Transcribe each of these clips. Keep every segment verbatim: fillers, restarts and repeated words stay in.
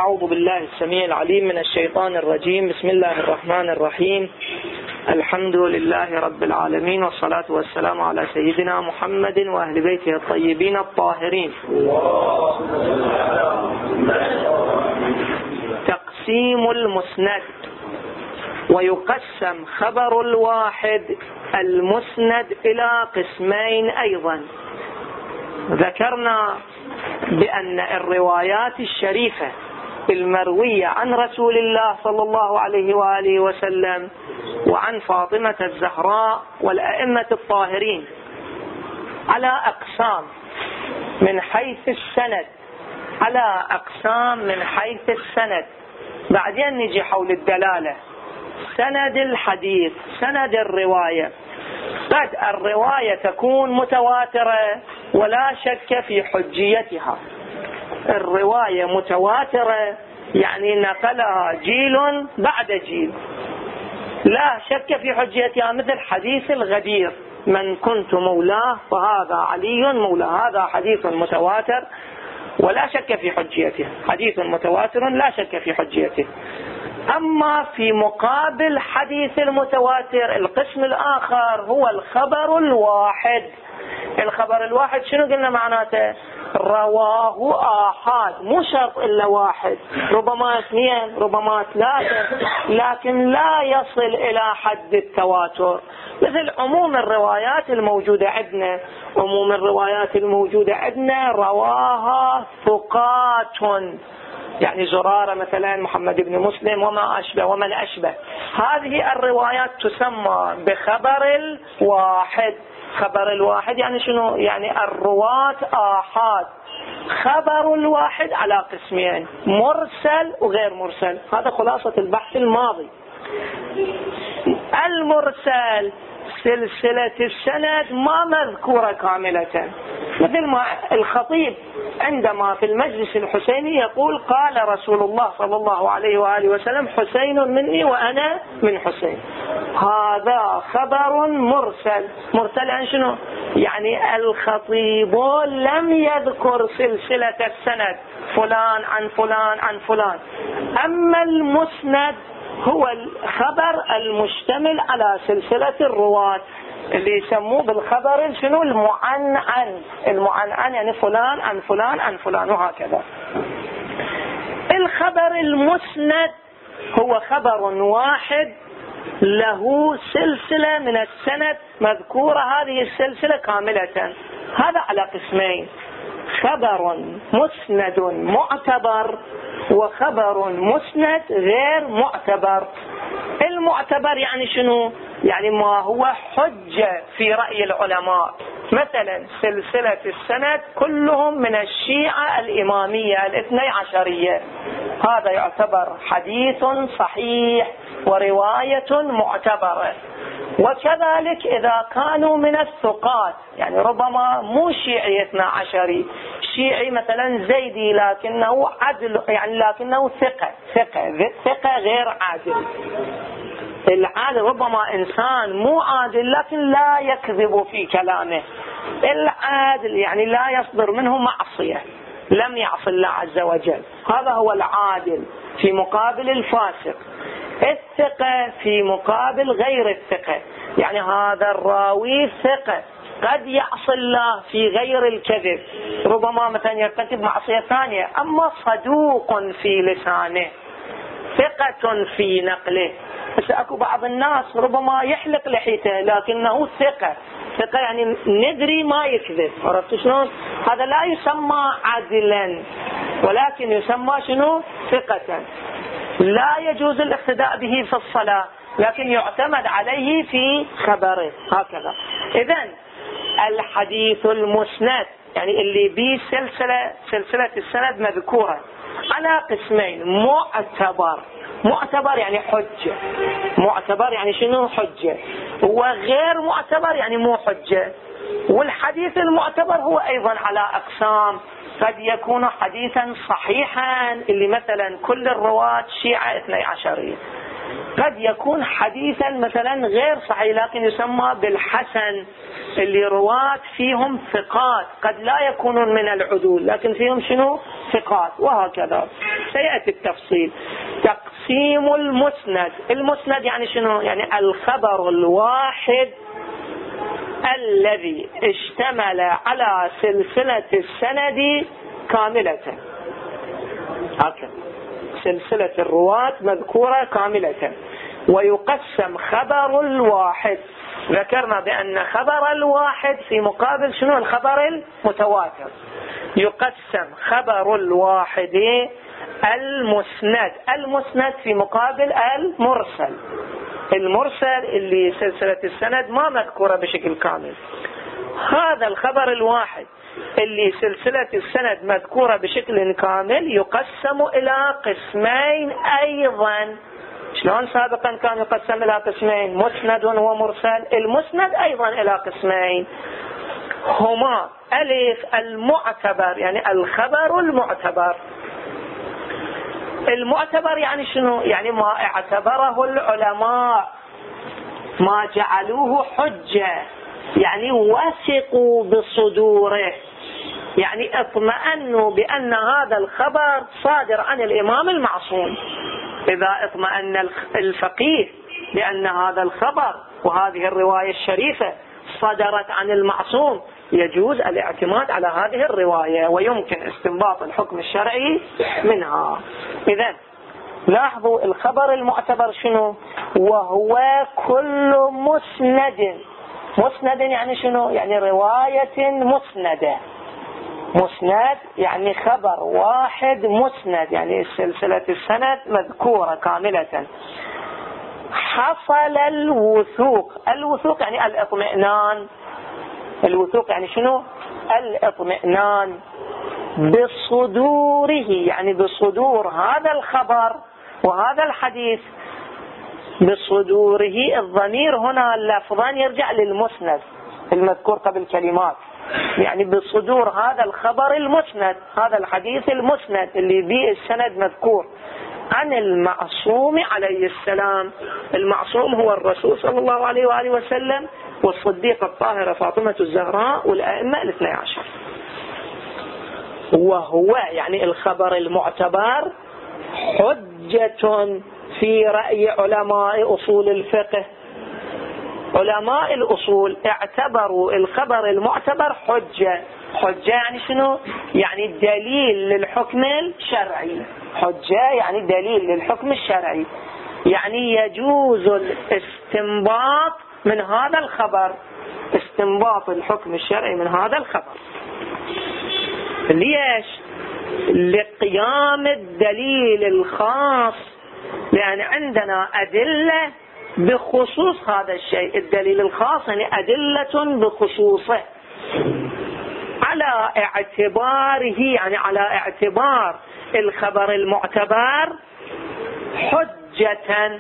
أعوذ بالله السميع العليم من الشيطان الرجيم. بسم الله الرحمن الرحيم. الحمد لله رب العالمين، والصلاة والسلام على سيدنا محمد وأهل بيته الطيبين الطاهرين. تقسيم المسند. ويقسم خبر الواحد المسند إلى قسمين أيضا. ذكرنا بأن الروايات الشريفة المروية عن رسول الله صلى الله عليه وآله وسلم وعن فاطمة الزهراء والأئمة الطاهرين على أقسام من حيث السند، على أقسام من حيث السند. بعدين نجي حول الدلالة، سند الحديث، سند الرواية. قد الرواية تكون متواترة ولا شك في حجيتها. الرواية متواترة يعني نقلها جيل بعد جيل، لا شك في حجيتها، مثل حديث الغدير: من كنت مولاه فهذا علي مولاه. هذا حديث متواتر ولا شك في حجيته، حديث متواتر لا شك في حجيته. أما في مقابل حديث المتواتر القسم الآخر هو الخبر الواحد. الخبر الواحد شنو قلنا معناته؟ رواه آحاد، مو شرط إلا واحد، ربما اثنين ربما ثلاثة، لكن لا يصل إلى حد التواتر. مثل عموم الروايات الموجودة عندنا، عموم الروايات الموجودة عندنا رواها ثقات، يعني زرارة مثلا، محمد بن مسلم وما أشبه ومن أشبه. هذه الروايات تسمى بخبر الواحد. خبر الواحد يعني شنو؟ يعني الرواة آحاد. خبر الواحد على قسمين: مرسل وغير مرسل. هذا خلاصة البحث الماضي. المرسل سلسلة السند ما مذكورة كاملة، مثل ما الخطيب عندما في المجلس الحسيني يقول: قال رسول الله صلى الله عليه وآله وسلم: حسين مني وأنا من حسين. هذا خبر مرسل. مرسل عن شنو؟ يعني الخطيب لم يذكر سلسلة السند، فلان عن فلان عن فلان. أما المسند هو الخبر المشتمل على سلسلة الرواة، اللي يسموه بالخبر شنو؟ المعنعن. المعنعن يعني فلان عن فلان عن فلان وهكذا. الخبر المسند هو خبر واحد له سلسلة من السند مذكورة، هذه السلسلة كاملة. هذا على قسمين: خبر مسند معتبر وخبر مسند غير معتبر. المعتبر يعني شنو؟ يعني ما هو حجة في رأي العلماء. مثلا سلسلة السند كلهم من الشيعة الإمامية الاثني عشرية، هذا يعتبر حديث صحيح ورواية معتبرة. وكذلك إذا كانوا من الثقات، يعني ربما مو شيعي اثني عشري، شيعي مثلا زيدي لكنه عدل، يعني لكنه ثقة ثقة ثقة غير عادل. العادل ربما إنسان مو عادل لكن لا يكذب في كلامه. العادل يعني لا يصدر منه معصية، لم يعصي الله عز وجل، هذا هو العادل في مقابل الفاسق. الثقة في مقابل غير الثقة، يعني هذا الراوي ثقة قد يعصي الله في غير الكذب، ربما مثلا يرتكب معصية ثانية، أما صدوق في لسانه، ثقة في نقله. بس أكو بعض الناس ربما يحلق لحيته لكنه ثقة، ثقة يعني ندري ما يكذب، عرفت شلون؟ هذا لا يسمى عدلا ولكن يسمى شنو؟ ثقة. لا يجوز الاقتداء به في الصلاة لكن يعتمد عليه في خبره، هكذا. إذن الحديث المسند يعني اللي به سلسلة سلسلة السند مذكورة على قسمين: معتبر. معتبر يعني حجة، معتبر يعني شنو؟ حجة. وغير معتبر يعني مو حجة. والحديث المعتبر هو أيضا على أقسام: قد يكون حديثا صحيحا اللي مثلا كل الرواة شيعة اثني عشرية، قد يكون حديثا مثلا غير صحيح لكن يسمى بالحسن، اللي رواة فيهم ثقات، قد لا يكونون من العدول لكن فيهم شنو؟ ثقات، وهكذا سيأتي التفصيل. تقسيم المسند. المسند يعني شنو؟ يعني الخبر الواحد الذي اشتمل على سلسلة السند كاملة، هكذا سلسلة الرواة مذكورة كاملة. ويقسم خبر الواحد، ذكرنا بأن خبر الواحد في مقابل شنو؟ الخبر المتواتر. يقسم خبر الواحد المسند، المسند في مقابل المرسل، المرسل اللي سلسلة السند ما مذكورة بشكل كامل. هذا الخبر الواحد اللي سلسلة السند مذكورة بشكل كامل يقسم إلى قسمين أيضا. شلون سابقا كان يقسم إلى قسمين، مسند ومرسل؟ المسند أيضا إلى قسمين، هما ألف المعتبر، يعني الخبر المعتبر. المعتبر يعني شنو؟ يعني ما اعتبره العلماء، ما جعلوه حجة، يعني وثقوا بصدوره، يعني اطمأنوا بأن هذا الخبر صادر عن الإمام المعصوم. إذا اطمأن الفقيه بأن هذا الخبر وهذه الرواية الشريفة صدرت عن المعصوم، يجوز الاعتماد على هذه الرواية ويمكن استنباط الحكم الشرعي منها. إذن لاحظوا الخبر المعتبر شنو؟ وهو كل مسند. مسند يعني شنو؟ يعني رواية مسندة. مسند يعني خبر واحد مسند، يعني سلسلة السند مذكورة كاملة. حصل الوثوق. الوثوق يعني الاطمئنان. الوثوق يعني شنو؟ الاطمئنان بصدوره، يعني بصدور هذا الخبر وهذا الحديث. بصدوره الضمير هنا لفظا يرجع للمسند المذكور قبل كلمات، يعني بصدور هذا الخبر المسند، هذا الحديث المسند اللي به السند مذكور عن المعصوم عليه السلام. المعصوم هو الرسول صلى الله عليه وآله وسلم والصديقة الطاهرة فاطمة الزهراء والأئمة الاثني عشر. وهو يعني الخبر المعتبر حجة في رأي علماء أصول الفقه. علماء الأصول اعتبروا الخبر المعتبر حجة. حجة يعني شنو؟ يعني دليل للحكم الشرعي. حجة يعني دليل للحكم الشرعي، يعني يجوز الاستنباط من هذا الخبر، استنباط الحكم الشرعي من هذا الخبر. ليش؟ لقيام الدليل الخاص، لأن عندنا أدلة بخصوص هذا الشيء. الدليل الخاص يعني أدلة بخصوصه، على اعتباره، يعني على اعتبار الخبر المعتبر حجة.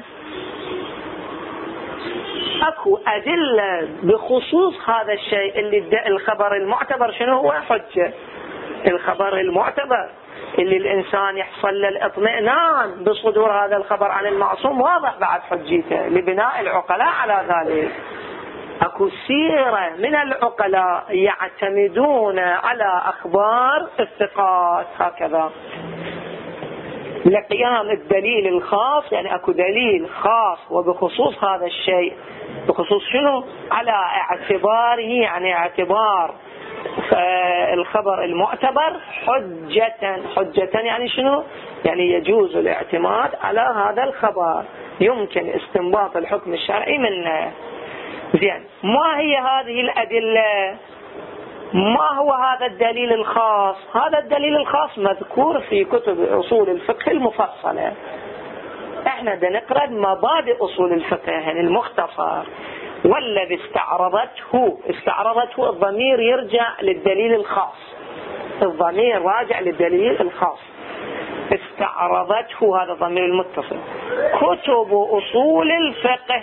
اكو أدلة بخصوص هذا الشيء اللي الخبر المعتبر شنو هو؟ حجة. الخبر المعتبر اللي الإنسان يحصل له الاطمئنان بصدور هذا الخبر عن المعصوم واضح بعد حجيته لبناء العقلاء على ذلك. اكو سيرة من العقلاء يعتمدون على أخبار الثقات هكذا لقيام الدليل الخاص، يعني اكو دليل خاص وبخصوص هذا الشيء. بخصوص شنو؟ على اعتباره، يعني اعتبار الخبر المعتبر حجة. حجة يعني شنو؟ يعني يجوز الاعتماد على هذا الخبر، يمكن استنباط الحكم الشرعي منه. زين، ما هي هذه الأدلة؟ ما هو هذا الدليل الخاص؟ هذا الدليل الخاص مذكور في كتب أصول الفقه المفصلة. احنا بنقرأ مبادئ أصول الفقه يعني المختصر. والذي استعرضته، استعرضته الضمير يرجع للدليل الخاص، الضمير راجع للدليل الخاص. استعرضته هذا الضمير المتصل. كتب أصول الفقه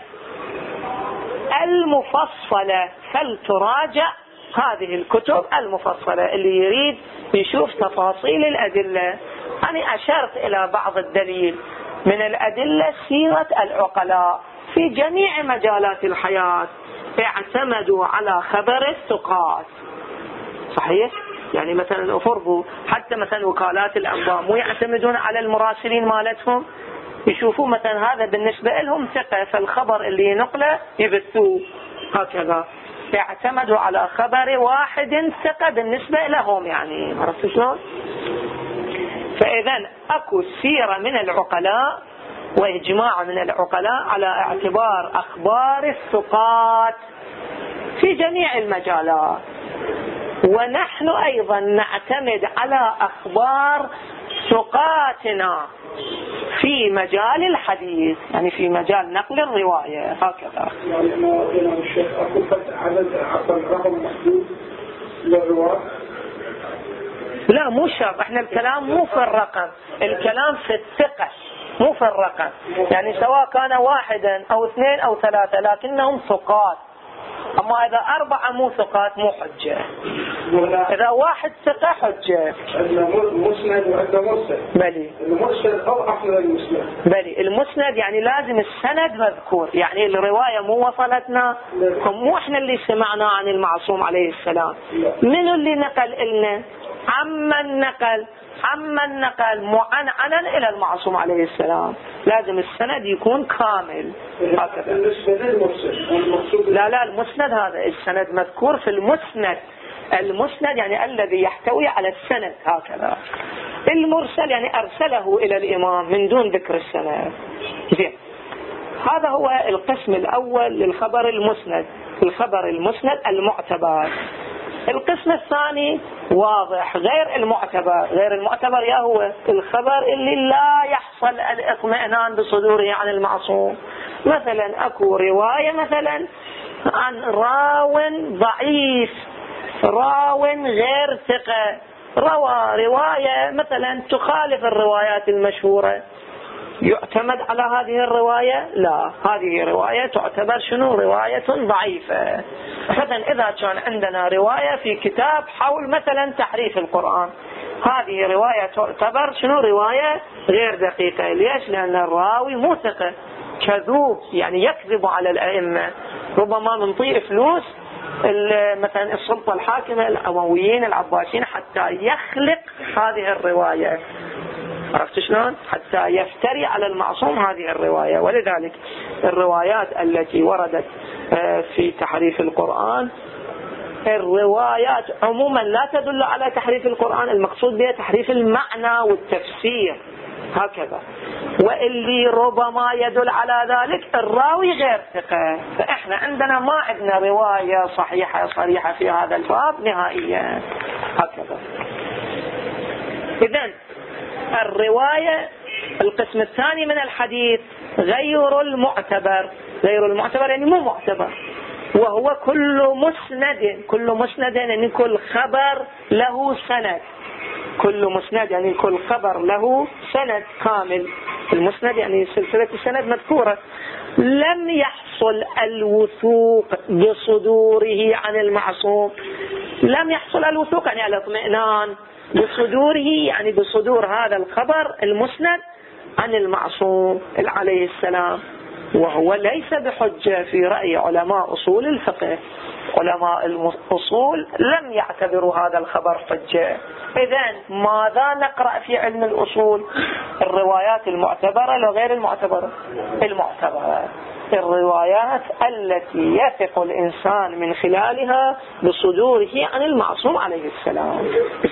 المفصلة، فلتراجع هذه الكتب المفصلة. اللي يريد يشوف تفاصيل الأدلة، أنا أشرت إلى بعض الدليل من الأدلة سيرة العقلاء في جميع مجالات الحياة، اعتمدوا على خبر الثقات. صحيح؟ يعني مثلا افرضوا حتى مثلا وكالات الأنباء مو يعتمدون على المراسلين مالتهم، يشوفوا مثلا هذا بالنسبة لهم ثقة، فالخبر اللي ينقله يبثوه هكذا، اعتمدوا على خبر واحد ثقة بالنسبة لهم. يعني عرفت شلون؟ فإذا أكو سيرة من العقلاء وإجماع من العقلاء على اعتبار أخبار الثقات في جميع المجالات، ونحن أيضا نعتمد على أخبار ثقاتنا في مجال الحديث، يعني في مجال نقل الرواية هكذا. يعني أنا أنا الشيخ أقول عدد عفوا رقم محدود للرواة؟ لا مو شرط، احنا الكلام مو في الرقم، الكلام في الثقة مو في الرقم. يعني سواء كان واحدا أو اثنين أو ثلاثة لكنهم ثقات، أما إذا أربعة مو ثقات مو حجة، إذا واحد ثقة حجة. المسند وعندنا مرسل. بلي المرسل أضعف من المسند. بلي المسند يعني لازم السند مذكور، يعني الرواية مو وصلتنا، مو احنا اللي سمعنا عن المعصوم عليه السلام، من اللي نقل إلنا، عمن نقل عمن نقل معنعنا إلى المعصوم عليه السلام، لازم السند يكون كامل هكذا. لا لا المسند هذا السند مذكور في المسند، المسند يعني الذي يحتوي على السند هكذا. المرسل يعني أرسله إلى الإمام من دون ذكر السند. زين، هذا هو القسم الأول للخبر المسند، الخبر المسند المعتبر. القسم الثاني واضح غير المعتبر، غير المعتبر يا هو الخبر اللي لا يحصل الاطمئنان بصدوره عن المعصوم. مثلا اكو رواية مثلا عن راو ضعيف، راو غير ثقة، روى رواية مثلا تخالف الروايات المشهورة، يعتمد على هذه الرواية؟ لا، هذه رواية تعتبر شنو؟ رواية ضعيفة. مثلا إذا كان عندنا رواية في كتاب حول مثلا تحريف القرآن، هذه رواية تعتبر شنو؟ رواية غير دقيقة. ليش؟ لأن الراوي مو ثقة، كذوب، يعني يكذب على الأئمة، ربما منطيء فلوس مثلا السلطة الحاكمة الأمويين العباسيين حتى يخلق هذه الرواية. عرفت شلون؟ حتى يفتري على المعصوم هذه الرواية. ولذلك الروايات التي وردت في تحريف القرآن، الروايات عموما لا تدل على تحريف القرآن، المقصود بها تحريف المعنى والتفسير هكذا، واللي ربما يدل على ذلك الراوي غير ثقة. فإحنا عندنا ما عندنا رواية صحيحة صريحة في هذا الباب نهائيا هكذا. إذن الرواية القسم الثاني من الحديث غير المعتبر، غير المعتبر يعني مو معتبر، وهو كل مسند، كل مسند يعني كل خبر له سند، كل مسند يعني كل خبر له سند كامل. المسند يعني سلسلة السند مذكورة، لم يحصل الوثوق بصدوره عن المعصوم. لم يحصل الوثوق يعني الاطمئنان، بصدوره يعني بصدور هذا الخبر المسند عن المعصوم عليه السلام، وهو ليس بحجة في رأي علماء أصول الفقه. علماء الأصول لم يعتبروا هذا الخبر حجة. إذن ماذا نقرأ في علم الأصول؟ الروايات المعتبرة لغير المعتبرة؟ المعتبرة، الروايات التي يثق الإنسان من خلالها بصدوره عن المعصوم عليه السلام.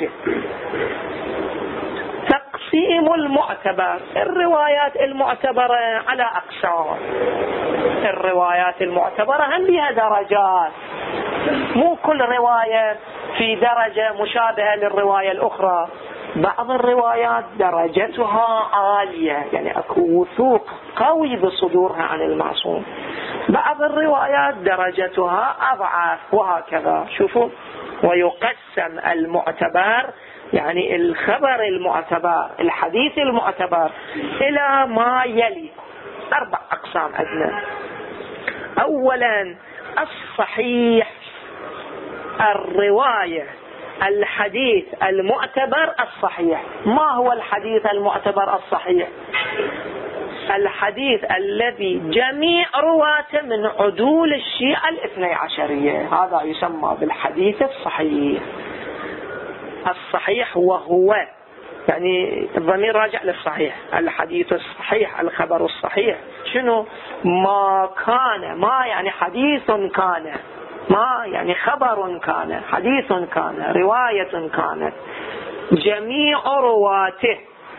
تقسيم المعتبر، الروايات المعتبرة على أقسام. الروايات المعتبرة هم بها درجات، مو كل رواية في درجة مشابهة للرواية الأخرى. بعض الروايات درجتها عالية، يعني أكو وثوق قوي بصدورها عن المعصوم. بعض الروايات درجتها أضعف، وهكذا. شوفوا، ويقسم المعتبر يعني الخبر المعتبر، الحديث المعتبر، إلى ما يلي أربع أقسام عندنا. أولا الصحيح، الرواية الحديث المعتبر الصحيح. ما هو الحديث المعتبر الصحيح؟ الحديث الذي جميع رواته من عدول الشيعة الاثني عشرية، هذا يسمى بالحديث الصحيح. الصحيح وهو يعني الضمير راجع للصحيح، الحديث الصحيح، الخبر الصحيح. شنو؟ ما كان، ما يعني حديث كان، ما يعني خبر كان، حديث كان، رواية كانت، جميع رواته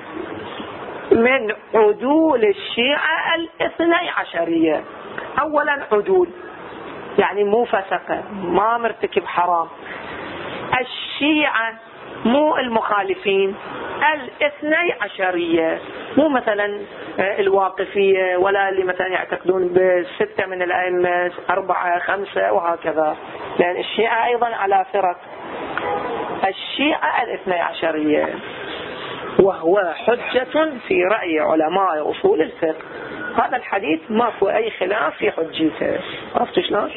من عدول الشيعة الاثني عشرية. اولا عدول يعني مو فسقة، ما مرتكب حرام. الشيعة مو المخالفين، الاثني عشرية، مو مثلا الواقفية ولا اللي مثلا يعتقدون بستة من الأئمة، أربعة خمسة وهكذا، لأن الشيعة أيضا على فرق. الشيعة الاثني عشرية، وهو حجة في رأي علماء أصول الفقه. هذا الحديث ماكو أي خلاف في حجته. عرفت شلون؟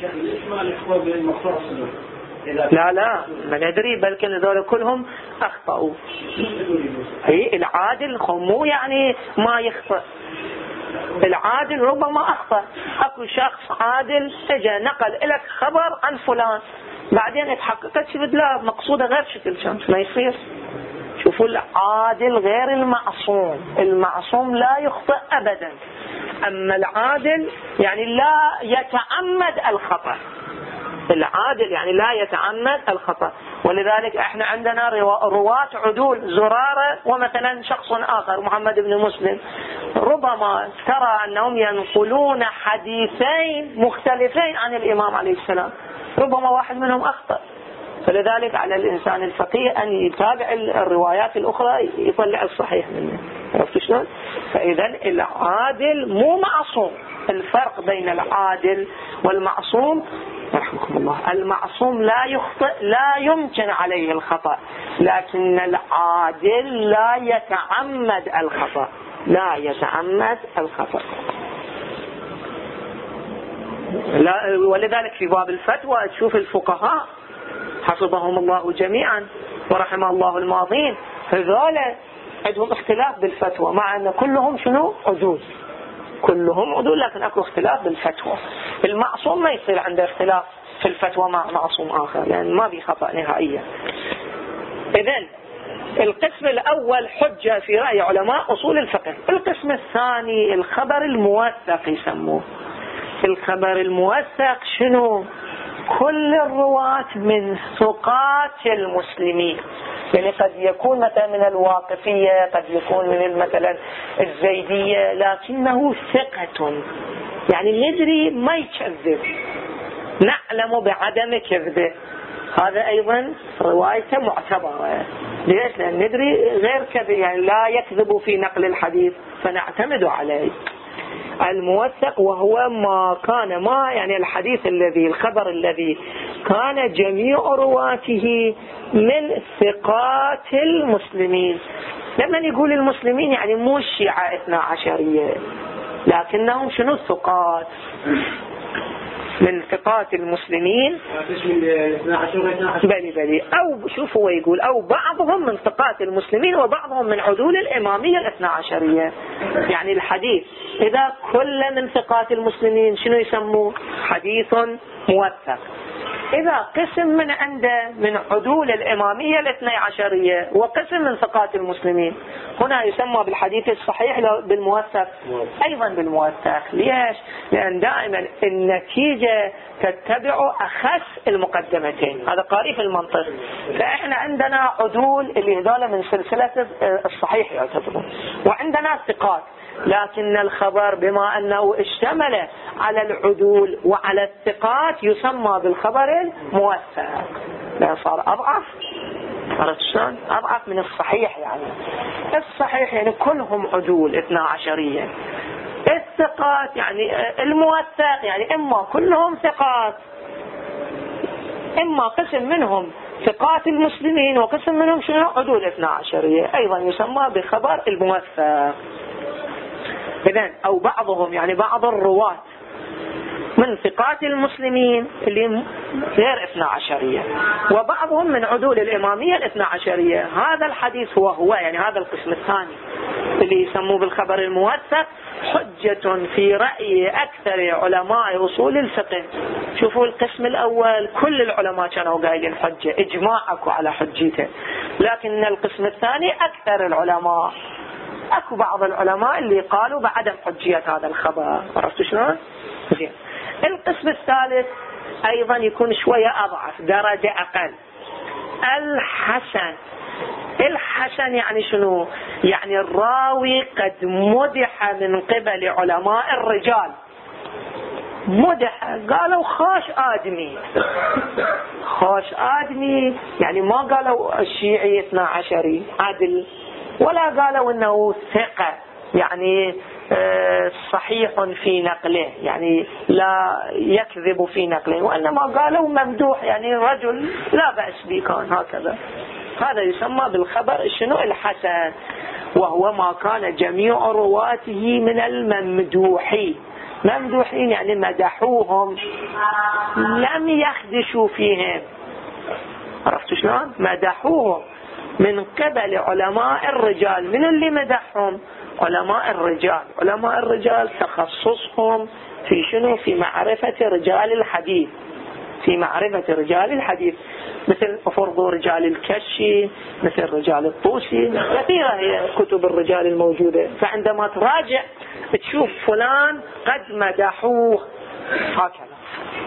لا لا ما ندري، بلكن هذول كلهم أخطأوا. هي العادل مو يعني ما يخطئ، العادل ربما أخطأ. أكو شخص عادل اجى نقل لك خبر عن فلان، بعدين اتحققت شفت لا مقصودة غير شكل، كان ما يصير. شوفوا العادل غير المعصوم، المعصوم لا يخطئ أبدا، أما العادل يعني لا يتعمد الخطأ. العادل يعني لا يتعمد الخطأ. ولذلك احنا عندنا رواة عدول، زرارة ومثلا شخص آخر محمد بن مسلم، ربما ترى أنهم ينقلون حديثين مختلفين عن الإمام عليه السلام، ربما واحد منهم أخطأ. فلذلك على الإنسان الفقيه أن يتابع الروايات الأخرى يطلع الصحيح منه. عرفت شلون؟ فإذا العادل مو معصوم. الفرق بين العادل والمعصوم رحمكم الله، المعصوم لا يخطئ، لا يمكن عليه الخطأ، لكن العادل لا يتعمد الخطأ، لا يتعمد الخطأ. لا، ولذلك في باب الفتوى تشوف الفقهاء حفظهم الله جميعا ورحمه الله الماضين، هذول عندهم اختلاف بالفتوى، مع أن كلهم شنو؟ عدول، كلهم عدول، لكن اكو اختلاف بالفتوى. المعصوم ما يصير عنده اختلاف في الفتوى مع معصوم آخر، لأن يعني ما بي خطأ نهائيا. إذن القسم الأول حجة في رأي علماء أصول الفقه. القسم الثاني الخبر الموثق يسموه. الخبر الموثق شنو؟ كل الرواة من ثقات المسلمين، يعني قد يكون مثلا من الواقفية، قد يكون من مثلا الزيدية، لكنه ثقة، يعني ندري ما يكذب، نعلم بعدم كذبه، هذا أيضا روايته معتبرة. ليش؟ لأن ندري غير كذب، يعني لا يكذب في نقل الحديث فنعتمد عليه. الموثق وهو ما كان، ما يعني الحديث الذي، الخبر الذي كان جميع رواته من ثقات المسلمين. لما يقول المسلمين يعني مو الشيعة اثنا عشرية، لكنهم شنو؟ الثقات، من ثقات المسلمين. بلي بلي أو شوف هو يقول أو بعضهم من ثقات المسلمين وبعضهم من عدول الإمامية الاثنى عشرية. يعني الحديث إذا كل من ثقات المسلمين شنو يسموه؟ حديث موثق. إذا قسم من عنده من عدول الإمامية الاثنى عشرية وقسم من ثقات المسلمين، هنا يسمى بالحديث الصحيح بالموثق، أيضا بالموثق. ليش؟ لأن دائما النتيجة تتبع أخس المقدمتين، هذا قارئ في المنطق. فإحنا عندنا عدول اللي هذول من سلسلة الصحيح يعتبرون، وعندنا ثقات، لكن الخبر بما أنه اشتمل على العدول وعلى الثقات يسمى بالخبر الموثق، لا صار أضعف. عرفت شلون؟ أضعف من الصحيح. يعني الصحيح يعني كلهم عدول اثنا عشرية، الثقات يعني الموثق يعني إما كلهم ثقات، إما قسم منهم ثقات المسلمين وقسم منهم شنو؟ عدول اثنا عشرية، أيضا يسمى بخبر الموثق. إذن أو بعضهم يعني بعض الرواة من ثقات المسلمين اللي غير اثنا عشرية، وبعضهم من عدول الإمامية الاثنا عشرية. هذا الحديث هو هو يعني هذا القسم الثاني اللي يسموه بالخبر الموثق حجة في رأي أكثر علماء أصول الفقه. شوفوا القسم الأول كل العلماء كانوا قايلين حجة، إجماعكم على حجته، لكن القسم الثاني أكثر العلماء أكو بعض العلماء اللي قالوا بعدم حجية هذا الخبر. عرفتوا شلون؟ زين. القسم الثالث أيضا يكون شوية أضعف، درجة أقل، الحسن. الحسن يعني شنو؟ يعني الراوي قد مدح من قبل علماء الرجال، مدح قالوا خاش آدمي، خاش آدمي يعني ما قالوا الشيعي اثنا عشري عدل، ولا قالوا انه ثقة يعني صحيح في نقله يعني لا يكذب في نقله، وإنما قالوا ممدوح يعني رجل لا بأس به كان هكذا. هذا يسمى بالخبر شنو؟ الحسن، وهو ما كان جميع رواته من الممدوحين. ممدوحين يعني مدحوهم لم يخدشوا فيهم. عرفتوا شلون؟ مدحوهم من قبل علماء الرجال. من اللي مدحهم؟ علماء الرجال. علماء الرجال تخصصهم في شنو؟ في معرفة رجال الحديث، في معرفة رجال الحديث، مثل فرض رجال الكشي، مثل رجال الطوسي، كثيرة هي كتب الرجال الموجودة. فعندما تراجع تشوف فلان قد مدحوه هكذا.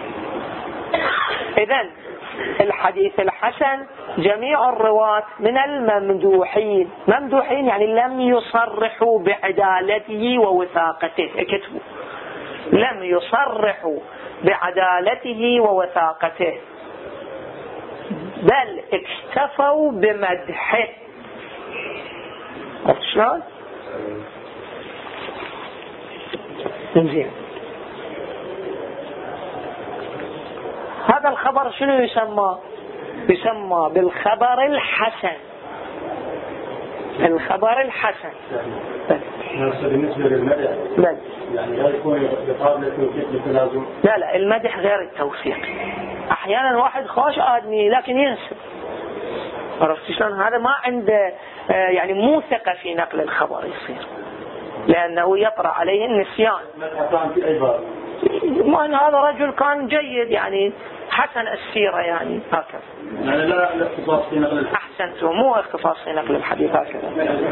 إذن الحديث الحسن جميع الرواة من الممدوحين. ممدوحين يعني لم يصرحوا بعدالته ووثاقته، اكتبوا لم يصرحوا بعدالته ووثاقته، بل اكتفوا بمدحه. عرفت شلون؟ زين. هذا الخبر شنو يسمى؟ يسمى بالخبر الحسن. الخبر الحسن بالنسبة للمدح بل. يعني لا يكون يقابل التوثيق بالتلازم. لا لا، المدح غير التوثيق. احيانا واحد خوش آدمي لكن ينسب. عرفت شلون؟ هذا ما عنده يعني مو ثقة في نقل الخبر يصير، لأنه يطرأ عليه النسيان. ما أن هذا رجل كان جيد يعني حسن السيرة يعني هكذا. يعني لا اختصاص في نقل الحديث. أحسنتم، مو اختصاص في نقل الحديث هكذا.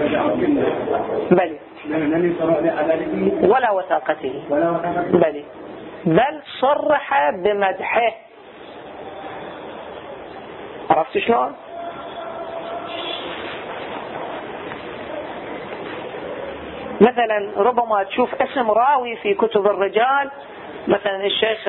بل ولا وثاقته. بل بل صرح بمدحه. عرفت شلون؟ مثلا ربما تشوف اسم راوي في كتب الرجال، مثلا الشيخ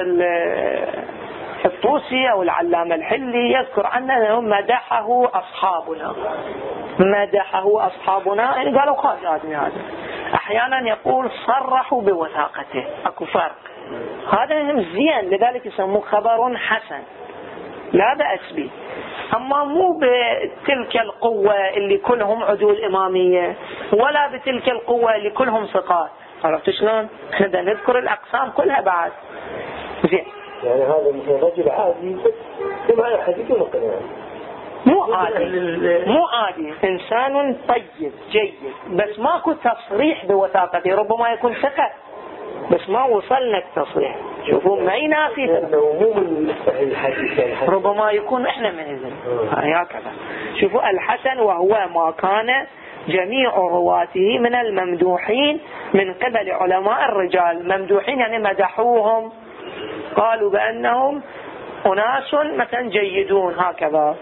الطوسي أو العلامة الحلي يذكر عنه أنه مدحه أصحابنا، مدحه أصحابنا يعني قالوا خاش آدمي هذا. أحيانا يقول صرحوا بوثاقته، أكو فرق. هذا هم زين، لذلك يسموه خبر حسن لا بأس به. أما مو بتلك القوة اللي كلهم عدول إمامية، ولا بتلك القوة اللي كلهم ثقات. عرفت شلون؟ احنا نذكر الأقسام كلها بعد. زين. يعني هذا مثل رجل عادي بمعنى حديث مقنع، مو عادي، مو عادي، إنسان طيب جيد، بس ماكو تصريح بوثاقته. ربما يكون ثقة بس ما وصلنا التصريح. شوفوا ما ينافي، ربما يكون احنا من اذن هكذا. شوفوا الحسن وهو ما كان جميع رواته من الممدوحين من قبل علماء الرجال. ممدوحين يعني مدحوهم، قالوا بأنهم أناس مثلا جيدون هكذا،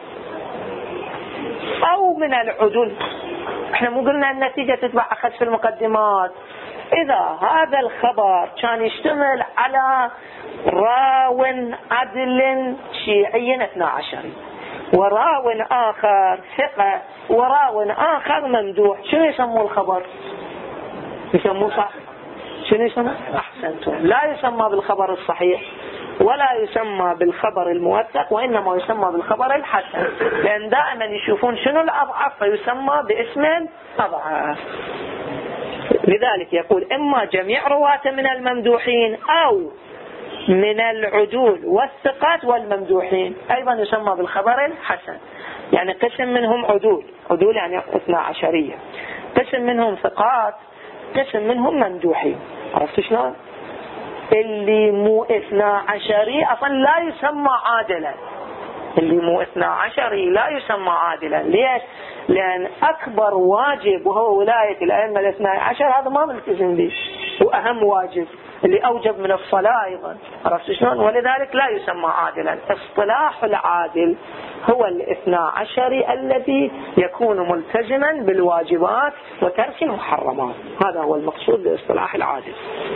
أو من العدول. احنا مو قلنا النتيجة تتبع أخذ في المقدمات. إذا هذا الخبر كان يشتمل على راو عدل شيعي اثنا عشري، وراو آخر ثقة، وراو آخر ممدوح، شنو يسموه الخبر؟ يسموه صح. شنو يسمى؟ أحسنتم. لا يسمى بالخبر الصحيح ولا يسمى بالخبر الموثق، وإنما يسمى بالخبر الحسن، لأن دائما يشوفون شنو الأضعف فيسمى باسم أضعف. لذلك يقول إما جميع رواة من الممدوحين أو من العدول والثقات والممدوحين أيضا يسمى بالخبر الحسن. يعني قسم منهم عدول، عدول يعني اثنا عشرية، قسم منهم ثقات، قسم منهم ممدوحين. عرفت شلون؟ اللي مو اثنا عشري أصلا لا يسمى عادلا، اللي مو اثنا عشري لا يسمى عادلا. ليش؟ لأن أكبر واجب وهو ولاية الأئمة الاثنى عشر هذا ما ملتزم به، وأهم واجب اللي أوجب من الصلاة أيضا. عرفت شلون؟ ولذلك لا يسمى عادلا. اصطلاح العادل هو الاثنى عشري الذي يكون ملتزما بالواجبات وترك المحرمات، هذا هو المقصود باصطلاح العادل.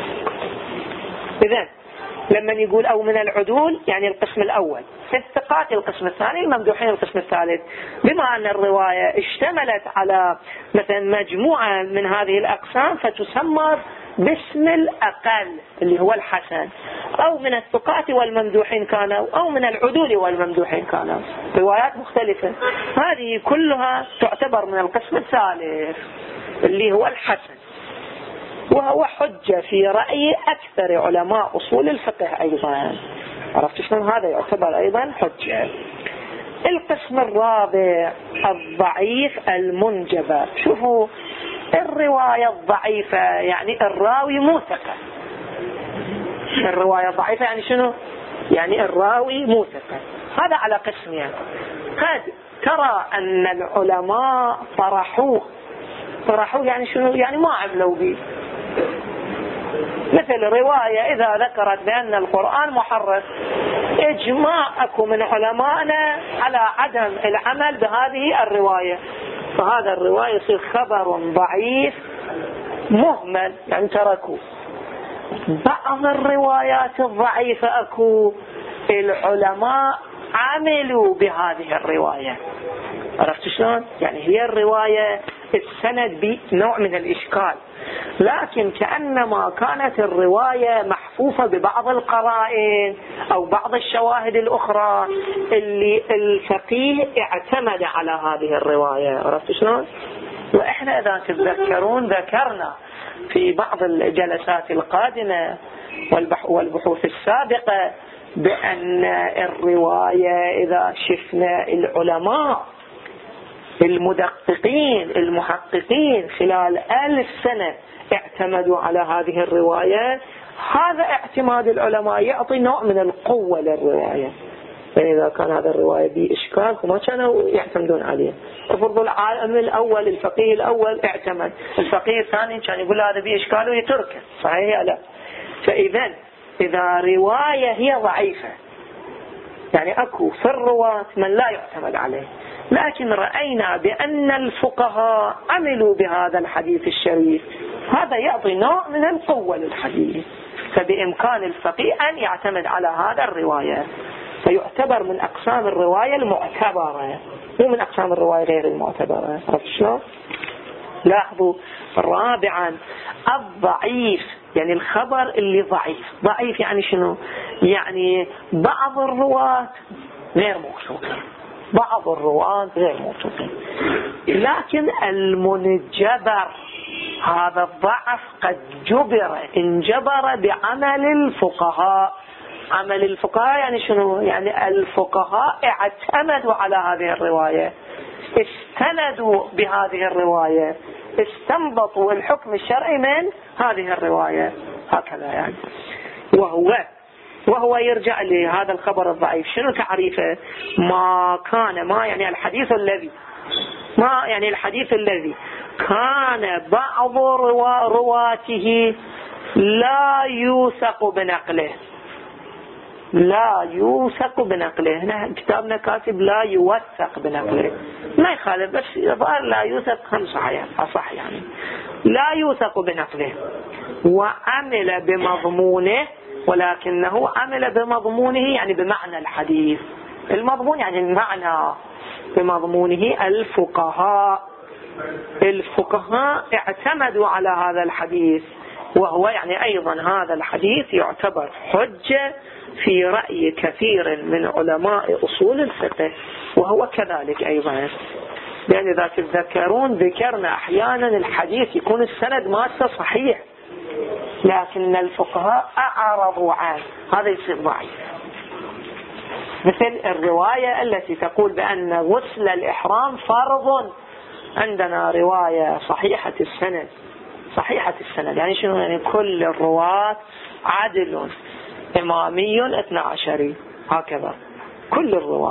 إذن لما يقول أو من العدول يعني القسم الأول، الثقات القسم الثاني، الممدوحين القسم الثالث. بما أن الرواية اشتملت على مثلا مجموعة من هذه الأقسام فتسمى باسم الأقل اللي هو الحسن، أو من الثقات والممدوحين كانوا، أو من العدول والممدوحين كانوا، روايات مختلفة. هذه كلها تعتبر من القسم الثالث اللي هو الحسن، وهو حجة في رأي أكثر علماء أصول الفقه أيضا. عرفت شلون؟ هذا يعتبر أيضا حجة. القسم الرابع الضعيف المنجبر. شوفوا الرواية الضعيفة يعني الراوي مو ثقة. الرواية الضعيفة يعني شنو؟ يعني الراوي مو ثقة. هذا على قسمين. قد ترى أن العلماء طرحوه، طرحوه يعني شنو؟ يعني ما عملوا به. مثل رواية إذا ذكرت بأن القرآن محرف، إجماع أكو من علمائنا على عدم العمل بهذه الرواية، فهذا الرواية يصير خبر ضعيف مهمل، يعني تركوه. بعض الروايات الضعيفة أكو العلماء عملوا بهذه الرواية. عرفت شلون؟ يعني هي الرواية السند بنوع من الإشكال، لكن كأنما كانت الرواية محفوفة ببعض القرائن أو بعض الشواهد الأخرى اللي الفقيه اعتمد على هذه الرواية. عرفت شلون؟ وإحنا إذا تتذكرون ذكرنا في بعض الجلسات القادمة والبحوث السابقة بأن الرواية إذا شفنا العلماء المدققين المحققين خلال ألف سنة اعتمدوا على هذه الرواية، هذا اعتماد العلماء يعطي نوع من القوة للرواية. يعني إذا كان هذا الرواية بإشكال فما كانوا يعتمدون عليه. افرضوا العالم الأول الفقيه الأول اعتمد، الفقيه الثاني كان يقول هذا بإشكال ويتركه، صحيح لا؟ فإذا إذا رواية هي ضعيفة يعني أكو في الرواة من لا يعتمد عليه، لكن رأينا بأن الفقهاء عملوا بهذا الحديث الشريف، هذا يعطي نوع من القوة للحديث، فبإمكان الفقيه أن يعتمد على هذا الرواية، فيعتبر من أقسام الرواية المعتبرة، مو من أقسام الرواية غير المعتبرة. عرفت شلون؟ لاحظوا. رابعا الضعيف، يعني الخبر اللي ضعيف. ضعيف يعني شنو؟ يعني بعض الرواة غير موثوقين، بعض الرواة غير موثوقين، لكن المنجبر هذا الضعف قد جبر، انجبر بعمل الفقهاء. عمل الفقهاء يعني شنو؟ يعني الفقهاء اعتمدوا على هذه الرواية، استندوا بهذه الرواية، استنبطوا الحكم الشرعي من هذه الرواية، هكذا يعني. وهو وهو يرجع لهذا الخبر الضعيف. شنو تعريفه؟ ما كان، ما يعني الحديث الذي، ما يعني الحديث الذي كان بعض روا رواته لا يوثق بنقله، لا يوثق بنقله. هنا كتابنا كاتب لا يوثق بنقله، ما يخالف، بس يظهر لا يوثق خمسة صحيح أصح، يعني لا يوثق بنقله وعمل بمضمونه، ولكنه عمل بمضمونه يعني بمعنى الحديث. المضمون يعني المعنى، بمضمونه الفقهاء الفقهاء اعتمدوا على هذا الحديث، وهو يعني أيضا هذا الحديث يعتبر حجة في رأي كثير من علماء أصول الفقه، وهو كذلك أيضا. لأن إذا تتذكرون ذكرنا أحيانا الحديث يكون السند ماسه صحيح، لكن الفقهاء أعرضوا عنه، هذا يصير ضعيف. مثل الرواية التي تقول بأن غسل الإحرام فرض، عندنا رواية صحيحة السند، صحيحة السند يعني شنو؟ يعني كل الرواة عدل إمامي اثنى عشري هكذا كل الرواة،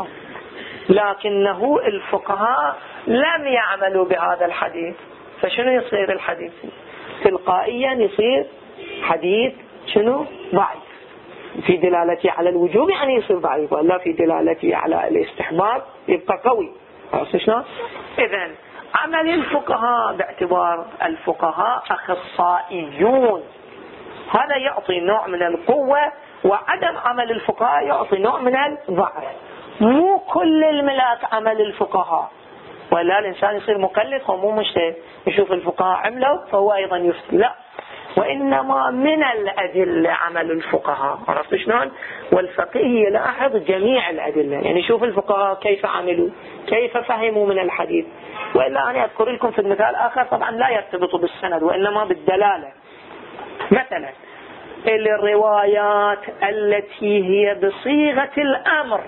لكنه الفقهاء لم يعملوا بهذا الحديث، فشنو يصير الحديث؟ تلقائيا يصير حديث شنو؟ ضعيف. في دلالته على الوجوب يعني يصير ضعيف، ولا في دلالته على الاستحباب يبقى قوي. عرفت شلون؟ إذن عمل الفقهاء باعتبار الفقهاء أخصائيون هذا يعطي نوع من القوة، وعدم عمل الفقهاء يعطي نوع من الضعف. مو كل الملاك عمل الفقهاء، ولا الإنسان يصير مقلد ومو مجتهد يشوف الفقهاء عملوا فهو أيضا يفتي، لا، وإنما من الأدلة عمل الفقهاء. عرفت شلون؟ والفقيه يلاحظ جميع الأدلة، يعني شوف الفقهاء كيف عملوا، كيف فهموا من الحديث. وإلا أنا أذكر لكم في المثال آخر طبعا لا يرتبط بالسند وإنما بالدلالة. مثلا الروايات التي هي بصيغة الأمر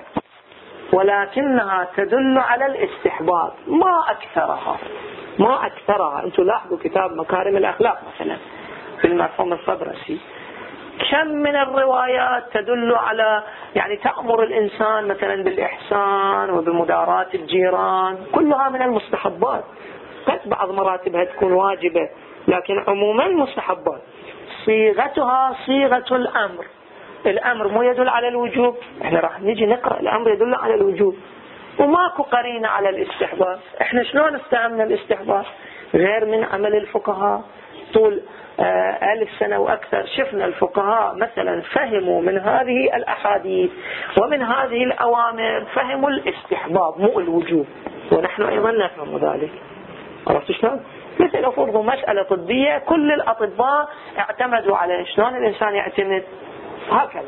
ولكنها تدل على الاستحباب ما أكثرها، ما أكثرها. أنتم لاحظوا كتاب مكارم الأخلاق مثلا في المفهوم الطبرسي، كم من الروايات تدل على يعني تأمر الإنسان مثلا بالإحسان وبمداراة الجيران، كلها من المستحبات. قد بعض مراتبها تكون واجبة لكن عموما مستحبات. صيغتها صيغة الأمر، الأمر مو يدل على الوجوب، احنا راح نيجي نقرأ الأمر يدل على الوجوب وماكو قرينة على الاستحباب. احنا شلون استعملنا الاستحباب؟ غير من عمل الفقهاء طول آه ألف سنة وأكثر. شفنا الفقهاء مثلا فهموا من هذه الأحاديث ومن هذه الأوامر فهموا الاستحباب مو الوجوب، ونحن أيضا نفهم ذلك. عرفت شلون؟ مثل أفرض مسألة طبية كل الأطباء اعتمدوا على شلون الإنسان يعتمد هكذا.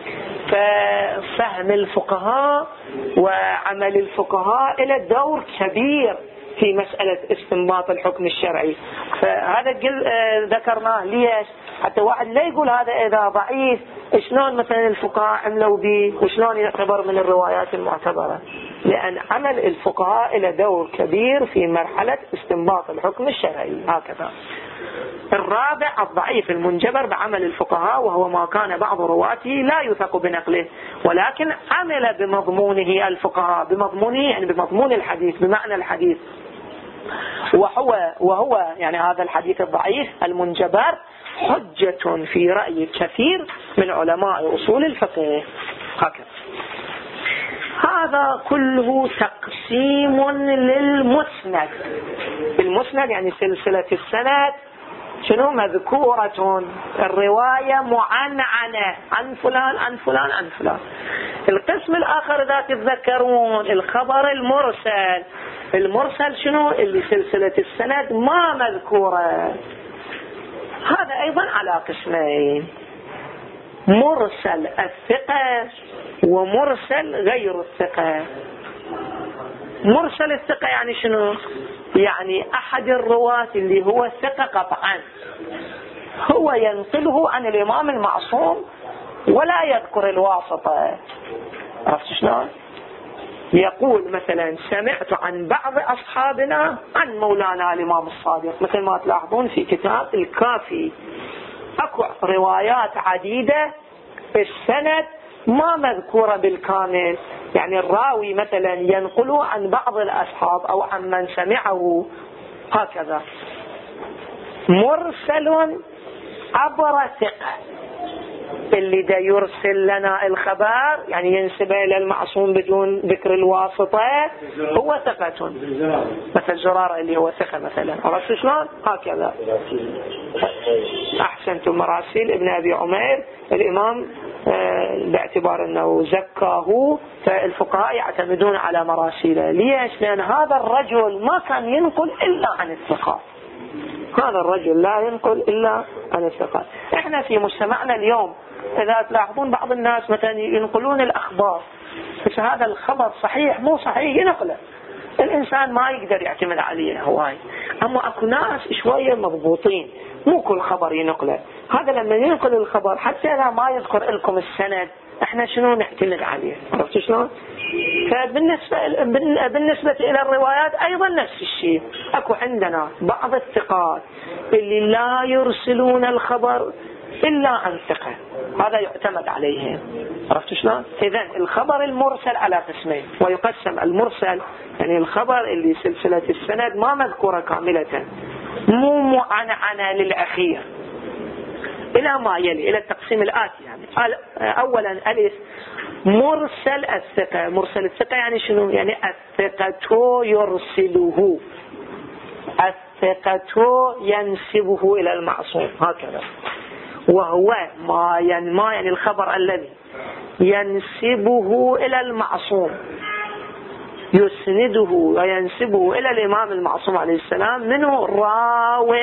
ففهم الفقهاء وعمل الفقهاء إلى دور كبير في مسألة استنباط الحكم الشرعي. فهذا قل ذكرناه ليش؟ حتى واحد لا يقول هذا إذا ضعيف شلون مثلا الفقهاء عملوا به وشلون يعتبر من الروايات المعتبرة، لأن عمل الفقهاء إلى دور كبير في مرحلة استنباط الحكم الشرعي هكذا. الرابع الضعيف المنجبر بعمل الفقهاء، وهو ما كان بعض رواته لا يثق بنقله ولكن عمل بمضمونه الفقهاء، بمضمونه يعني بمضمون الحديث بمعنى الحديث، وهو وهو يعني هذا الحديث الضعيف المنجبر حجة في رأي كثير من علماء أصول الفقه هكذا. هذا كله تقسيم للمسند. المسند يعني سلسلة السند شنو؟ مذكورة، الرواية معنعنة عن فلان عن فلان عن فلان. القسم الآخر إذا تتذكرون الخبر المرسل، المرسل شنو؟ اللي سلسلة السند ما مذكورة. هذا أيضا على قسمين، مرسل الثقة ومرسل غير الثقة. مرسل الثقة يعني شنو؟ يعني أحد الرواة اللي هو الثقة قطعا هو ينقله عن الإمام المعصوم ولا يذكر الواسطة. عرفت شلون؟ يقول مثلا سمعت عن بعض أصحابنا عن مولانا الإمام الصادق، مثل ما تلاحظون في كتاب الكافي أكو روايات عديدة السند ما مذكورة بالكامل، يعني الراوي مثلا ينقل عن بعض الأصحاب أو عن من سمعه هكذا. مرسل عبر ثقة، اللي دا يرسل لنا الخبر يعني ينسبه إلى المعصوم بدون ذكر الواسطة هو ثقة، مثل زرارة اللي هو ثقة مثلا. عرفت شلون؟ هكذا. أحسنتم. مراسيل ابن أبي عمير الإمام باعتبار أنه زكاه فالفقهاء يعتمدون على مراسيله. ليش؟ لأن هذا الرجل ما كان ينقل إلا عن الثقات، هذا الرجل لا ينقل إلا عن الثقات. احنا في مجتمعنا اليوم إذا تلاحظون بعض الناس مثلا ينقلون الأخبار، بس هذا الخبر صحيح مو صحيح ينقله، الإنسان ما يقدر يعتمد عليه هواي. أما أكو ناس شوية مضبوطين مو كل خبر ينقله، هذا لما ينقل الخبر حتى إذا ما يذكر لكم السند احنا شنو نعتمد عليه؟ عرفت شلون؟ فبالنسبة بالنسبة إلى الروايات أيضا نفس الشيء. أكو عندنا بعض الثقات اللي لا يرسلون الخبر إلا عن ثقة، هذا يعتمد عليهم. عرفت شلون؟ إذن الخبر المرسل على قسمين، ويقسم المرسل يعني الخبر اللي سلسلة السند ما مذكورة كاملة، مو معنعنة للأخير، إلى ما يلي إلى التقسيم الآتي. يعني أولا ألف مرسل الثقة. مرسل الثقة يعني شنو؟ يعني الثقة يرسله، الثقة ينسبه إلى المعصوم، هكذا. وهو ما ينما يعني الخبر الذي ينسبه إلى المعصوم، يسنده وينسبه إلى الإمام المعصوم عليه السلام، منه راو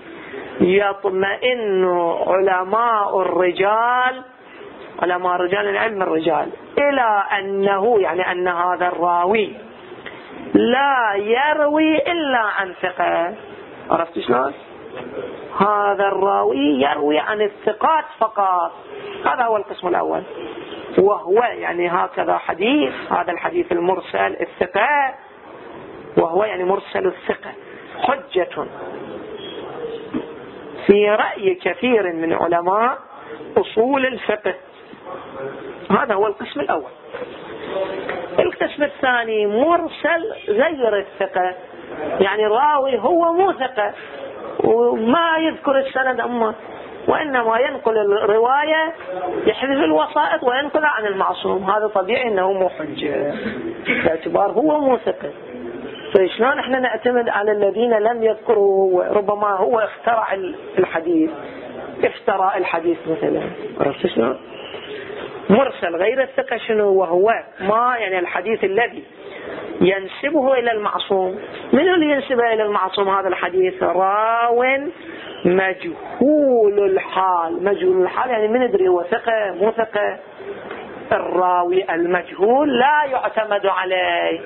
يطمئن علماء الرجال، علماء رجال العلم الرجال، إلى أنه يعني أن هذا الراوي لا يروي إلا عن ثقة. عرفت شلون؟ هذا الراوي يروي عن الثقات فقط. هذا هو القسم الأول. وهو يعني هكذا حديث، هذا الحديث المرسل الثقة، وهو يعني مرسل الثقة حجة في رأي كثير من علماء أصول الفقه. هذا هو القسم الأول. القسم الثاني مرسل غير الثقة، يعني راوي هو مو ثقة وما يذكر السند أما وإنما ينقل الرواية، يحذف الوسائط وينقل عن المعصوم. هذا طبيعي أنه مو حجة باعتبار هو مو ثقة. فشلون احنا نعتمد على الذين لم يذكروا؟ ربما هو اخترع الحديث، افترى الحديث مثلا. عرفت شلون؟ مرسل غير الثقة شنو؟ وهو ما يعني الحديث الذي ينسبه إلى المعصوم. من اللي ينسبه إلى المعصوم هذا الحديث؟ راو مجهول الحال. مجهول الحال يعني من ندري هو ثقة مو ثقة. الراوي المجهول لا يعتمد عليه،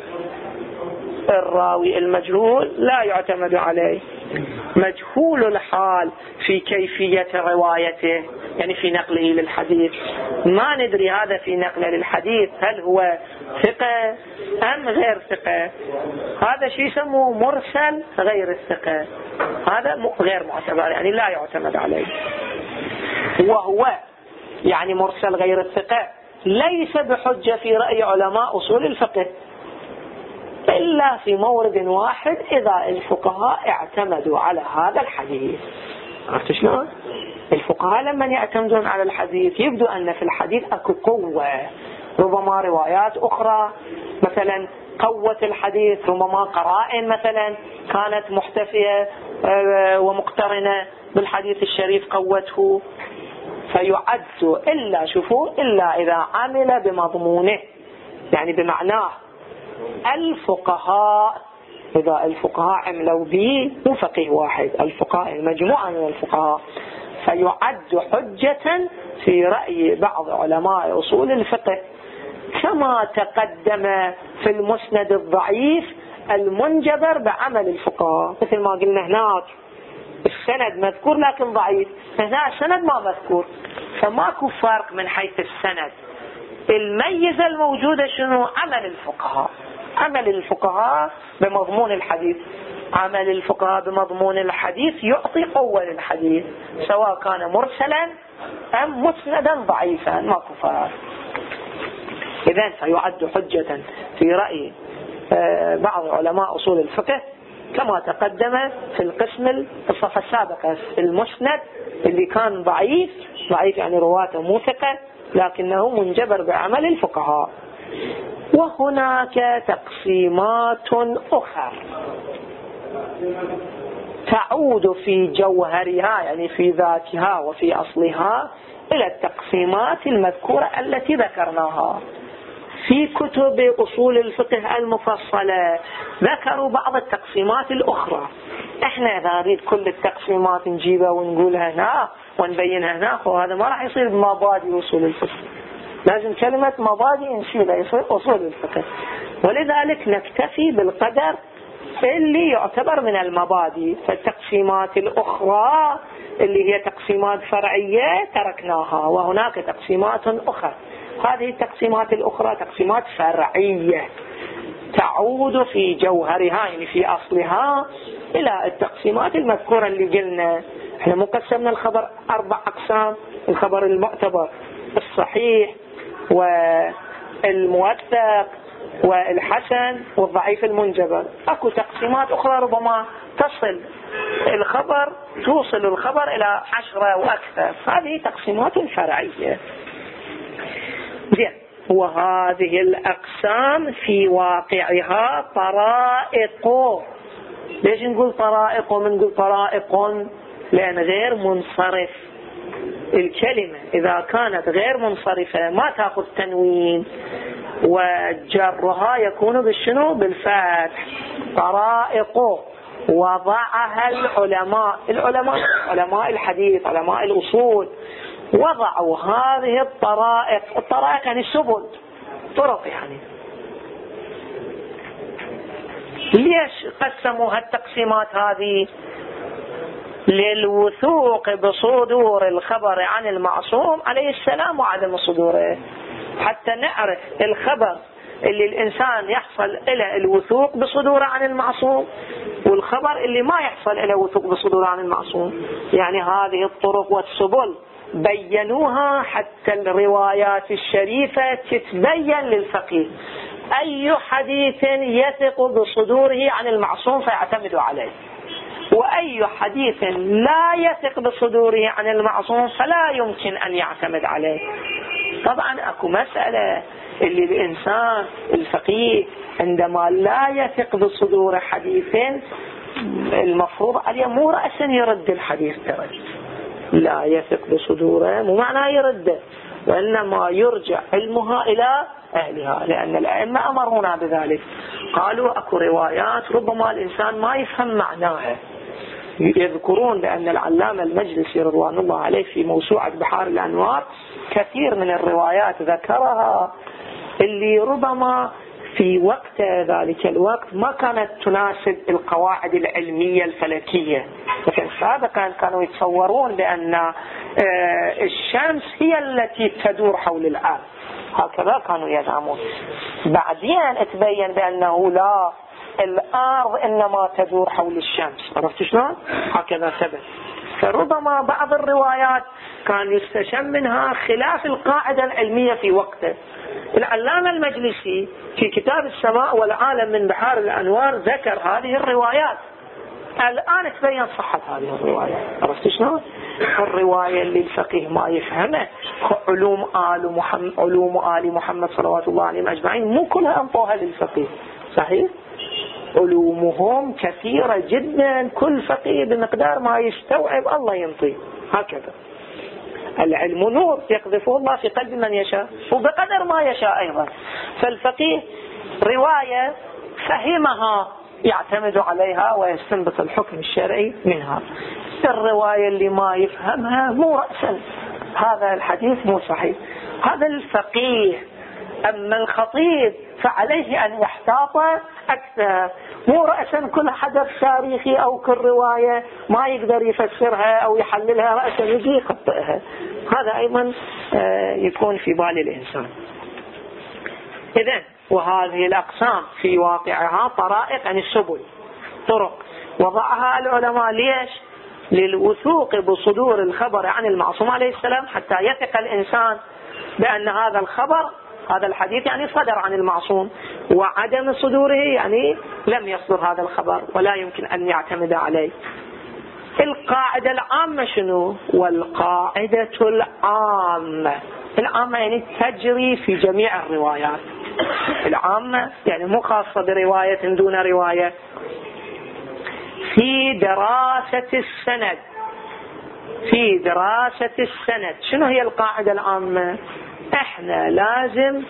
الراوي المجهول لا يعتمد عليه. مجهول الحال في كيفية روايته، يعني في نقله للحديث ما ندري هذا في نقله للحديث هل هو ثقة أم غير ثقة. هذا شيء يسموه مرسل غير الثقة، هذا غير معتبر يعني لا يعتمد عليه. وهو يعني مرسل غير الثقة ليس بحجة في رأي علماء أصول الفقه إلا في مورد واحد، إذا الفقهاء اعتمدوا على هذا الحديث. عرفت شلون؟ الفقهاء لما يعتمدون على الحديث يبدو أن في الحديث أكو قوة، ربما روايات أخرى مثلا قوة الحديث، ربما قرائن مثلا كانت محتفية ومقترنة بالحديث الشريف قوته، فيعد إلا شوفوا إلا إذا عمل بمضمونه، يعني بمعناه. الفقهاء إذا الفقهاء عملوا به مو فقيه واحد، الفقهاء المجموعة من الفقهاء، فيعد حجة في رأي بعض علماء أصول الفقه، كما تقدم في المسند الضعيف المنجبر بعمل الفقهاء. مثل ما قلنا هناك السند مذكور لكن ضعيف، هنا السند ما مذكور، فماكو فرق من حيث السند. الميزة الموجودة شنو؟ عمل الفقهاء، عمل الفقهاء بمضمون الحديث. عمل الفقهاء بمضمون الحديث يعطي قوة للحديث، سواء كان مرسلا أم مسندا ضعيفا، ماكو فرق. إذن فيعد حجة في رأي بعض علماء أصول الفقه كما تقدم في القسم الصفحة السابقة في المسند اللي كان ضعيف، ضعيف يعني رواته مو ثقة لكنه منجبر بعمل الفقهاء. وهناك تقسيمات أخرى تعود في جوهرها يعني في ذاتها وفي أصلها إلى التقسيمات المذكورة التي ذكرناها في كتب أصول الفقه المفصلة. ذكروا بعض التقسيمات الأخرى، احنا إذا نريد كل التقسيمات نجيبها ونقولها هنا ونبينها هناك، وهذا ما راح يصير بمبادئ أصول الفقه، لازم كلمة مبادئ نشيلها يصير أصول الفقه. ولذلك نكتفي بالقدر اللي يعتبر من المبادئ. فالتقسيمات الأخرى اللي هي تقسيمات فرعية تركناها، وهناك تقسيمات أخرى. هذه التقسيمات الأخرى تقسيمات فرعية تعود في جوهرها، يعني في أصلها، إلى التقسيمات المذكورة اللي قلنا. احنا مقسمنا الخبر أربع أقسام: الخبر المعتبر، الصحيح، والموثق، والحسن، والضعيف المنجبر. اكو تقسيمات أخرى ربما تصل الخبر توصل الخبر إلى عشرة وأكثر. هذه تقسيمات فرعية. زين، وهذه الأقسام في واقعها طرائق. ليش نقول طرائق ومن نقول طرائق؟ لأن غير منصرف. الكلمة إذا كانت غير منصرفة ما تأخذ تنوين، وجرها يكون بالشنو؟ بالفتح. طرائق وضعها العلماء العلماء علماء الحديث، علماء الأصول، وضعوا هذه الطرائق. الطرائق يعني سبل، طرق. يعني ليش قسموا هالتقسيمات هذه؟ للوثوق بصدور الخبر عن المعصوم عليه السلام وعدم صدوره، حتى نعرف الخبر اللي الإنسان يحصل إلى الوثوق بصدوره عن المعصوم، والخبر اللي ما يحصل إلى وثوق بصدوره عن المعصوم. يعني هذه الطرق والسبل بينوها حتى الروايات الشريفة تتبين للفقيه أي حديث يثق بصدوره عن المعصوم فيعتمد عليه، وأي حديث لا يثق بصدوره عن المعصوم فلا يمكن أن يعتمد عليه. طبعا أكو مسألة اللي الإنسان الفقيه عندما لا يثق بصدور حديث المفروض عليه مو رأسا يرد الحديث. ترى لا يثق بصدوره مو معناه يرده، وإنما يرجع علمها إلى أهلها، لأن الأئمة أمرونا بذلك. قالوا أكو روايات ربما الإنسان ما يفهم معناها. يذكرون بأن العلامة المجلسي رضوان الله عليه في موسوعة بحار الأنوار كثير من الروايات ذكرها اللي ربما في وقت ذلك الوقت ما كانت تناسب القواعد العلمية الفلكية. لكن سابقا كانوا يتصورون بأن الشمس هي التي تدور حول الأرض، هكذا كانوا يزعمون. بعدين تبين بأنه لا، الأرض إنما تدور حول الشمس. عرفت شلون؟ هكذا ثبت. فربما بعض الروايات كان يستشم منها خلاف القاعدة العلمية في وقته. العلامة المجلسي في كتاب السماء والعالم من بحار الأنوار ذكر هذه الروايات. الآن تبين صحة هذه الروايات. عرفت شلون؟ الرواية اللي الفقيه ما يفهمه، علوم آل محمد علوم آل محمد صلوات الله عليهم أجمعين مو كلها أنطوها للفقيه. صحيح؟ علومهم كثيرة جدا، كل فقيه بمقدار ما يستوعب الله ينطيه. هكذا العلم نور يقذفه الله في قلب من يشاء وبقدر ما يشاء أيضا. فالفقيه رواية فهمها يعتمد عليها ويستنبط الحكم الشرعي منها. الرواية اللي ما يفهمها مو رأسا هذا الحديث مو صحيح. هذا الفقيه. أما الخطيب فعليه أن يحتاط أكثر، مو رأسا كل حدث تاريخي أو كل رواية ما يقدر يفسرها أو يحللها رأسا يجي يخطئها. هذا أيضا يكون في بال الإنسان. إذن وهذه الأقسام في واقعها طرائق عن السبل، طرق وضعها العلماء. ليش؟ للوثوق بصدور الخبر عن المعصوم عليه السلام، حتى يثق الإنسان بأن هذا الخبر هذا الحديث يعني صدر عن المعصوم، وعدم صدوره يعني لم يصدر هذا الخبر ولا يمكن أن يعتمد عليه. القاعدة العامة شنو؟ والقاعدة العامة العامة يعني تجري في جميع الروايات. العامة يعني مو خاصة برواية دون رواية. في دراسة السند في دراسة السند شنو هي القاعدة العامة؟ احنا لازم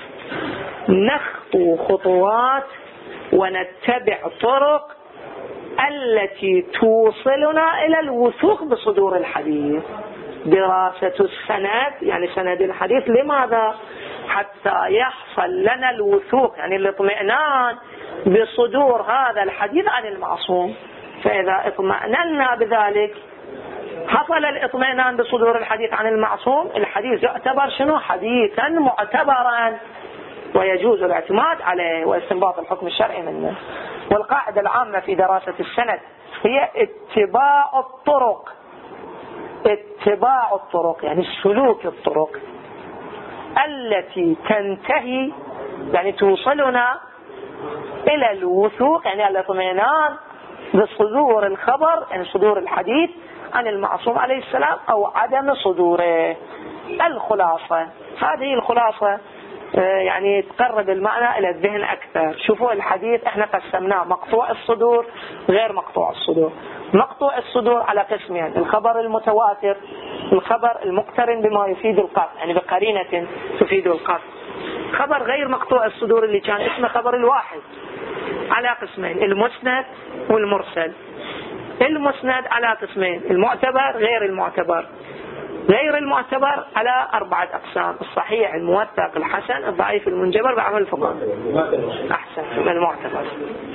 نخطو خطوات ونتبع طرق التي توصلنا إلى الوثوق بصدور الحديث. دراسة السند يعني سند الحديث، لماذا؟ حتى يحصل لنا الوثوق، يعني الاطمئنان بصدور هذا الحديث عن المعصوم. فإذا اطمأننا بذلك حصل الاطمئنان بصدور الحديث عن المعصوم، الحديث يعتبر شنو؟ حديثا معتبرا ويجوز الاعتماد عليه واستنباط الحكم الشرعي منه. والقاعدة العامة في دراسة السند هي اتباع الطرق، اتباع الطرق يعني سلوك الطرق التي تنتهي يعني توصلنا إلى الوثوق يعني الاطمئنان بصدور الخبر يعني صدور الحديث عن المعصوم عليه السلام أو عدم صدوره. الخلاصة، هذه الخلاصة يعني تقرب المعنى إلى الذهن أكثر. شوفوا الحديث احنا قسمناه مقطوع الصدور غير مقطوع الصدور. مقطوع الصدور على قسمين، يعني الخبر المتواتر، الخبر المقترن بما يفيد القطع يعني بقرينة تفيد القطع. خبر غير مقطوع الصدور اللي كان اسمه خبر الواحد على قسمين، المسند والمرسل. المسند على قسمين، المعتبر غير المعتبر. غير المعتبر على أربعة أقسام: الصحيح، الموثق، الحسن، الضعيف، المنجبر بعمل الفقهاء. أحسن من المعتبر.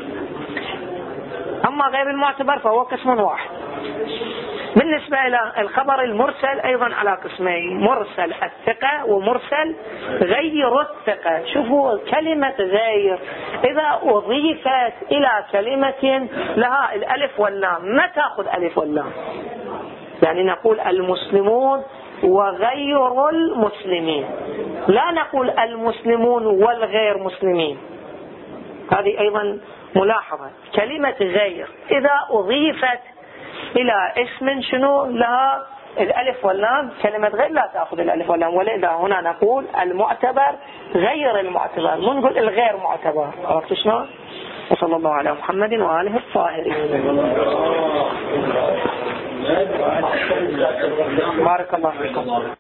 أما غير المعتبر فهو قسم واحد. بالنسبة إلى الخبر المرسل أيضا على قسمين: مرسل الثقة ومرسل غير الثقة. شوفوا كلمة غير إذا أضيفت إلى كلمة لها الألف واللام ما تأخذ ألف واللام، يعني نقول المسلمون وغير المسلمين، لا نقول المسلمون والغير مسلمين. هذه أيضا ملاحظة. كلمة غير إذا أضيفت إلى اسم شنو لها الألف واللام، كلمة غير لا تأخذ الألف واللام. ولذا هنا نقول المعتبر غير المعتبر، مو نقول الغير معتبر. عرفت شنو؟ وصلى الله على محمد وآله الطاهرين. بارك الله فيكم.